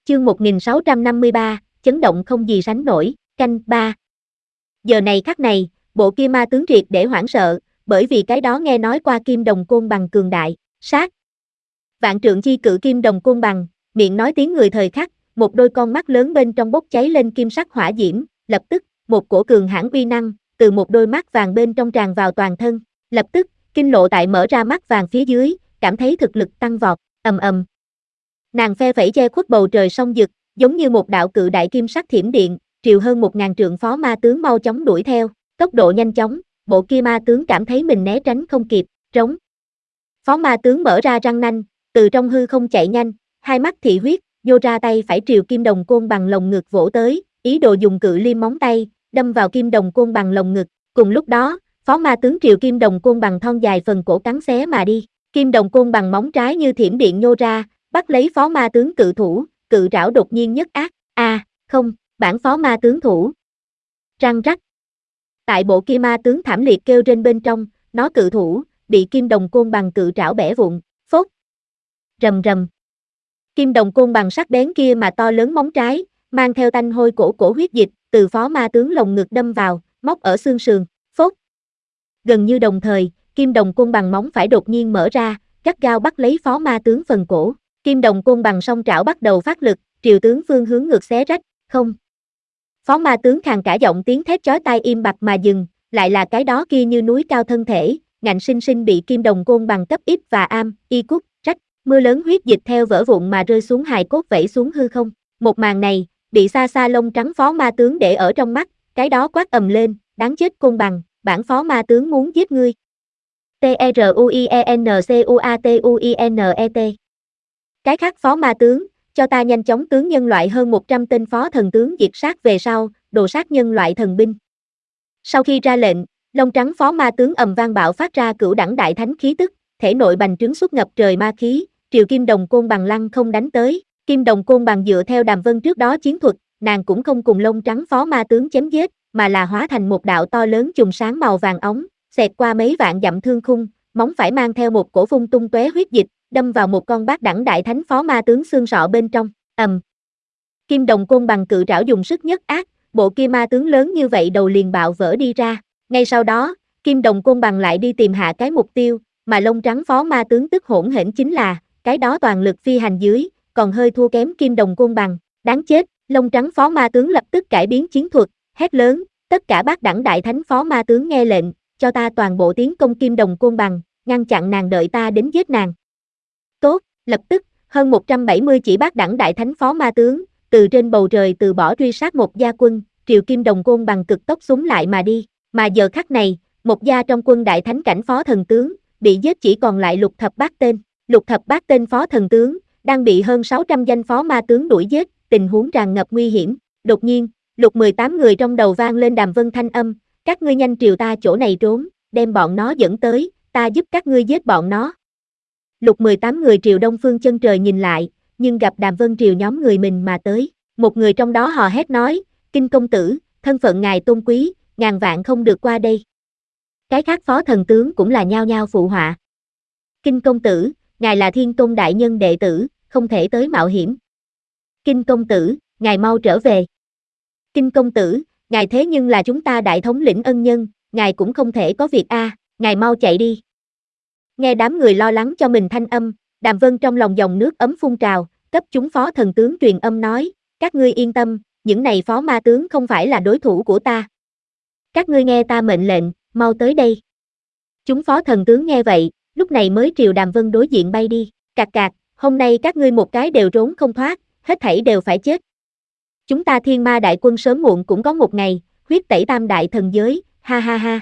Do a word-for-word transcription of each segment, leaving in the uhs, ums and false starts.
Chương một nghìn sáu trăm năm mươi ba, chấn động không gì sánh nổi, canh ba. Giờ này khắc này, bộ kia ma tướng triệt để hoảng sợ, bởi vì cái đó nghe nói qua kim đồng côn bằng cường đại, sát. Vạn trượng chi cự kim đồng côn bằng, miệng nói tiếng người thời khắc, một đôi con mắt lớn bên trong bốc cháy lên kim sắc hỏa diễm, lập tức, một cổ cường hãn uy năng, từ một đôi mắt vàng bên trong tràn vào toàn thân, lập tức, kinh lộ tại mở ra mắt vàng phía dưới, cảm thấy thực lực tăng vọt, ầm ầm. Nàng phe phẩy che khuất bầu trời sông dực, giống như một đạo cự đại kim sắc thiểm điện, triều hơn một ngàn trượng phó ma tướng mau chóng đuổi theo, tốc độ nhanh chóng, bộ kia ma tướng cảm thấy mình né tránh không kịp, trống. Phó ma tướng mở ra răng nanh, từ trong hư không chạy nhanh, hai mắt thị huyết, nhô ra tay phải triều kim đồng côn bằng lồng ngực vỗ tới, ý đồ dùng cự liêm móng tay, đâm vào kim đồng côn bằng lồng ngực. Cùng lúc đó, phó ma tướng triều kim đồng côn bằng thon dài phần cổ cắn xé mà đi, kim đồng côn bằng móng trái như thiểm điện nhô ra, bắt lấy phó ma tướng cự thủ, cự trảo đột nhiên nhất ác, a, à, không, bản phó ma tướng thủ. Răng rắc. Tại bộ kia ma tướng thảm liệt kêu trên bên trong, nó cự thủ, bị kim đồng côn bằng cự trảo bẻ vụn, phốt. Rầm rầm. Kim đồng côn bằng sắc bén kia mà to lớn móng trái, mang theo tanh hôi cổ cổ huyết dịch, từ phó ma tướng lồng ngực đâm vào, móc ở xương sườn, phốt. Gần như đồng thời, kim đồng côn bằng móng phải đột nhiên mở ra, gắt gao bắt lấy phó ma tướng phần cổ. Kim đồng côn bằng song trảo bắt đầu phát lực, triều tướng phương hướng ngược xé rách, không. Phó ma tướng khàn cả giọng tiếng thét chói tai im bặt mà dừng, lại là cái đó kia như núi cao thân thể, ngạnh sinh sinh bị kim đồng côn bằng cấp ít và am, y cút, rách, mưa lớn huyết dịch theo vỡ vụn mà rơi xuống hài cốt vẩy xuống hư không. Một màn này, bị xa xa lông trắng phó ma tướng để ở trong mắt, cái đó quát ầm lên, đáng chết côn bằng, bản phó ma tướng muốn giết ngươi. T R U I E N C U A T U I N E T. Cái khác phó ma tướng, cho ta nhanh chóng tướng nhân loại hơn một trăm tên phó thần tướng diệt sát về sau, đồ sát nhân loại thần binh. Sau khi ra lệnh, lông trắng phó ma tướng ầm vang bạo phát ra cửu đẳng đại thánh khí tức, thể nội bành trướng xuất ngập trời ma khí, triều kim đồng côn bằng lăng không đánh tới. Kim đồng côn bằng dựa theo Đàm Vân trước đó chiến thuật, nàng cũng không cùng lông trắng phó ma tướng chém giết, mà là hóa thành một đạo to lớn chùm sáng màu vàng óng, xẹt qua mấy vạn dặm thương khung, móng phải mang theo một cổ phun tung tóe huyết dịch, đâm vào một con bát đẳng đại thánh phó ma tướng xương sọ bên trong, ầm. Kim đồng côn bằng cự trảo dùng sức nhất ác, bộ kia ma tướng lớn như vậy đầu liền bạo vỡ đi ra. Ngay sau đó, kim đồng côn bằng lại đi tìm hạ cái mục tiêu, mà lông trắng phó ma tướng tức hỗn hển chính là, cái đó toàn lực phi hành dưới, còn hơi thua kém kim đồng côn bằng, đáng chết. Lông trắng phó ma tướng lập tức cải biến chiến thuật, hét lớn, tất cả bát đẳng đại thánh phó ma tướng nghe lệnh, cho ta toàn bộ tiến công kim đồng côn bằng, ngăn chặn nàng đợi ta đến giết nàng. Tốt, lập tức, hơn một trăm bảy mươi chỉ bát đẳng đại thánh phó ma tướng, từ trên bầu trời từ bỏ truy sát một gia quân, triều kim đồng côn bằng cực tốc súng lại mà đi, mà giờ khắc này, một gia trong quân đại thánh cảnh phó thần tướng, bị giết chỉ còn lại lục thập bát tên, lục thập bát tên phó thần tướng, đang bị hơn sáu trăm danh phó ma tướng đuổi giết, tình huống tràn ngập nguy hiểm. Đột nhiên, lục mười tám người trong đầu vang lên Đàm Vân thanh âm, các ngươi nhanh triều ta chỗ này trốn, đem bọn nó dẫn tới, ta giúp các ngươi giết bọn nó. Lục mười tám người triều đông phương chân trời nhìn lại, nhưng gặp Đàm Vân triều nhóm người mình mà tới, một người trong đó hò hét nói, Kinh công tử, thân phận ngài tôn quý, ngàn vạn không được qua đây. Cái khác phó thần tướng cũng là nhao nhao phụ họa. Kinh công tử, ngài là thiên tôn đại nhân đệ tử, không thể tới mạo hiểm. Kinh công tử, ngài mau trở về. Kinh công tử, ngài thế nhưng là chúng ta đại thống lĩnh ân nhân, ngài cũng không thể có việc a, à, ngài mau chạy đi. Nghe đám người lo lắng cho mình thanh âm, Đàm Vân trong lòng dòng nước ấm phun trào, cấp chúng phó thần tướng truyền âm nói, các ngươi yên tâm, những này phó ma tướng không phải là đối thủ của ta. Các ngươi nghe ta mệnh lệnh, mau tới đây. Chúng phó thần tướng nghe vậy, lúc này mới triều Đàm Vân đối diện bay đi, cạc cạc, hôm nay các ngươi một cái đều trốn không thoát, hết thảy đều phải chết. Chúng ta thiên ma đại quân sớm muộn cũng có một ngày, huyết tẩy tam đại thần giới, ha ha ha.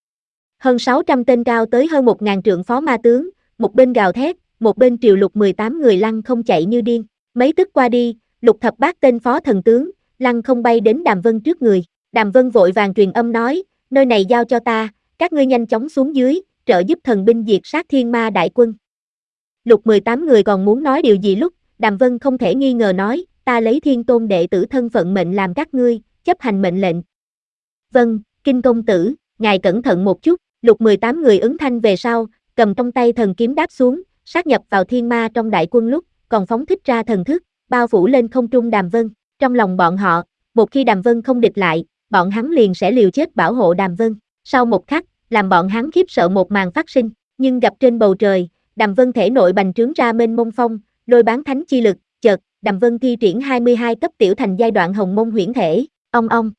Hơn sáu trăm tên cao tới hơn một ngàn trượng phó ma tướng, một bên gào thét, một bên triều lục mười tám người lăng không chạy như điên. Mấy tức qua đi, lục thập bát tên phó thần tướng, lăng không bay đến Đàm Vân trước người. Đàm Vân vội vàng truyền âm nói, nơi này giao cho ta, các ngươi nhanh chóng xuống dưới, trợ giúp thần binh diệt sát thiên ma đại quân. Lục mười tám người còn muốn nói điều gì lúc, Đàm Vân không thể nghi ngờ nói, ta lấy thiên tôn đệ tử thân phận mệnh làm các ngươi, chấp hành mệnh lệnh. Vâng, Kinh công tử, ngài cẩn thận một chút. Lục mười tám người ứng thanh về sau, cầm trong tay thần kiếm đáp xuống, sát nhập vào thiên ma trong đại quân lúc, còn phóng thích ra thần thức, bao phủ lên không trung Đàm Vân. Trong lòng bọn họ, một khi Đàm Vân không địch lại, bọn hắn liền sẽ liều chết bảo hộ Đàm Vân. Sau một khắc, làm bọn hắn khiếp sợ một màn phát sinh, nhưng gặp trên bầu trời, Đàm Vân thể nội bành trướng ra mênh mông phong, lôi bán thánh chi lực, chợt, Đàm Vân thi triển hai mươi hai cấp tiểu thành giai đoạn hồng mông huyễn thể, ong ong.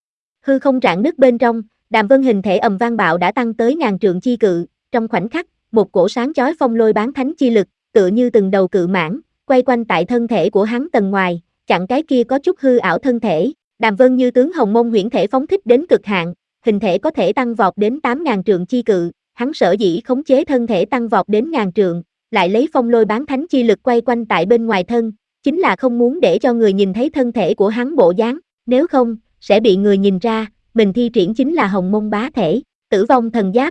Hư không rạn nứt bên trong, Đàm Vân hình thể ầm vang bạo đã tăng tới ngàn trượng chi cự, trong khoảnh khắc, một cổ sáng chói phong lôi bán thánh chi lực, tựa như từng đầu cự mãng, quay quanh tại thân thể của hắn tầng ngoài, chặn cái kia có chút hư ảo thân thể. Đàm Vân như tướng hồng mông huyễn thể phóng thích đến cực hạn, hình thể có thể tăng vọt đến tám ngàn trượng chi cự, hắn sở dĩ khống chế thân thể tăng vọt đến ngàn trượng, lại lấy phong lôi bán thánh chi lực quay quanh tại bên ngoài thân, chính là không muốn để cho người nhìn thấy thân thể của hắn bộ dáng, nếu không, sẽ bị người nhìn ra, mình thi triển chính là hồng mông bá thể, tử vong thần giáp.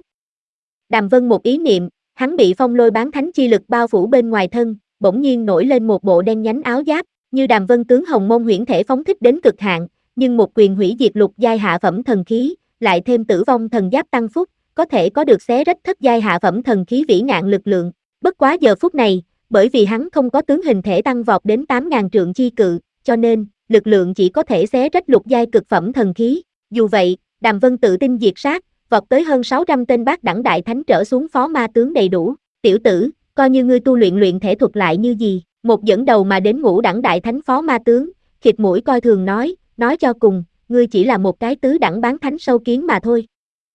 Đàm Vân một ý niệm, hắn bị phong lôi bán thánh chi lực bao phủ bên ngoài thân, bỗng nhiên nổi lên một bộ đen nhánh áo giáp, như Đàm Vân tướng hồng mông huyễn thể phóng thích đến cực hạn, nhưng một quyền hủy diệt lục giai hạ phẩm thần khí, lại thêm tử vong thần giáp tăng phúc, có thể có được xé rách thất giai hạ phẩm thần khí vĩ ngạn lực lượng. Bất quá giờ phút này, bởi vì hắn không có tướng hình thể tăng vọt đến tám ngàn trượng chi cự, cho nên, lực lượng chỉ có thể xé rách lục giai cực phẩm thần khí. Dù vậy, Đàm Vân tự tin diệt sát, vọt tới hơn sáu trăm tên bát đẳng đại thánh trở xuống phó ma tướng đầy đủ. Tiểu tử, coi như ngươi tu luyện luyện thể thuật lại như gì, một dẫn đầu mà đến ngũ đẳng đại thánh phó ma tướng, khịt mũi coi thường nói, nói cho cùng, ngươi chỉ là một cái tứ đẳng bán thánh sâu kiến mà thôi.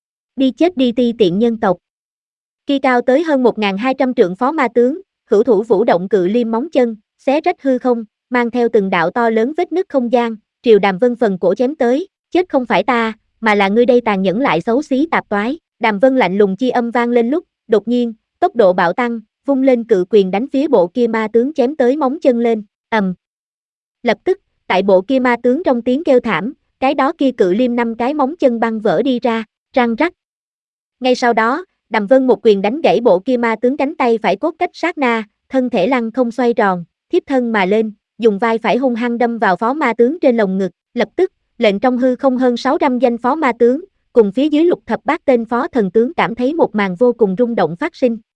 Đi chết đi ti tiện nhân tộc. Kia cao tới hơn một nghìn hai trăm trượng phó ma tướng, hữu thủ vũ động cự liêm móng chân, xé rách hư không, mang theo từng đạo to lớn vết nứt không gian, triều Đàm Vân phần cổ chém tới, chết không phải ta, mà là ngươi đây tàn nhẫn lại xấu xí tạp toái. Đàm Vân lạnh lùng chi âm vang lên lúc, đột nhiên, tốc độ bạo tăng, vung lên cự quyền đánh phía bộ kia ma tướng chém tới móng chân lên, ầm. Lập tức, tại bộ kia ma tướng trong tiếng kêu thảm, cái đó kia cự liêm năm cái móng chân băng vỡ đi ra, răng rắc. Ngay sau đó, Đàm Vân một quyền đánh gãy bộ kia ma tướng cánh tay phải cốt cách sát na, thân thể lăn không xoay tròn, thiếp thân mà lên, dùng vai phải hung hăng đâm vào phó ma tướng trên lồng ngực, lập tức, lệnh trong hư không hơn sáu trăm danh phó ma tướng, cùng phía dưới lục thập bát tên phó thần tướng cảm thấy một màn vô cùng rung động phát sinh.